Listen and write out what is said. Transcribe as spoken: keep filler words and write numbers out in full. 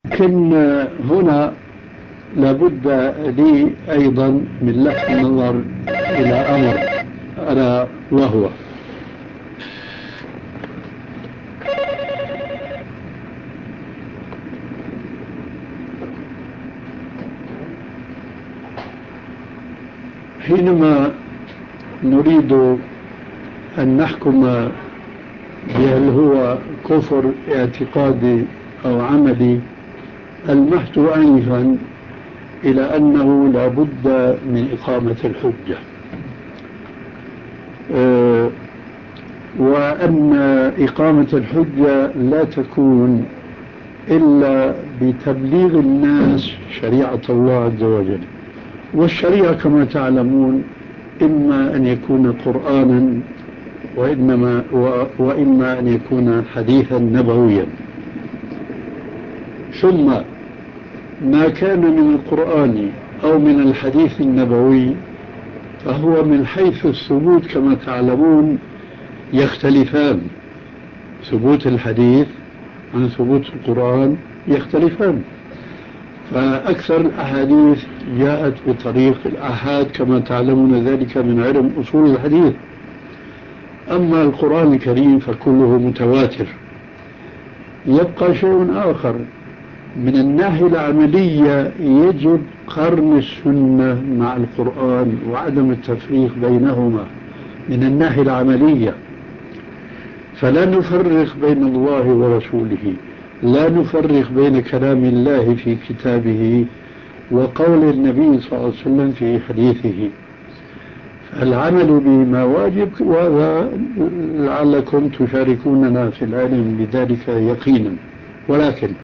لكن هنا لابد لي أيضا من لفت النظر إلى أمر، ألا وهو حينما نريد أن نحكم بهل هو كفر اعتقادي أو عملي، ألمحت آنفا إلى أنه لا بد من إقامة الحجة، أه وأن إقامة الحجة لا تكون إلا بتبليغ الناس شريعة الله عز وجل. والشريعة كما تعلمون إما أن يكون قرآنا وإنما وإما أن يكون حديثا نبويا. ثم ما كان من القرآن أو من الحديث النبوي فهو من حيث الثبوت كما تعلمون يختلفان، ثبوت الحديث عن ثبوت القرآن يختلفان. فأكثر الأحاديث جاءت بطريق الآحاد كما تعلمون ذلك من علم أصول الحديث، أما القرآن الكريم فكله متواتر. يبقى شيء آخر من الناحية العملية، يجب قرن السنة مع القرآن وعدم التفريق بينهما من الناحية العملية، فلا نفرق بين الله ورسوله، لا نفرق بين كلام الله في كتابه وقول النبي صلى الله عليه وسلم في حديثه. العمل بما واجب، ولعلكم تشاركوننا في العلم بذلك يقينا. ولكن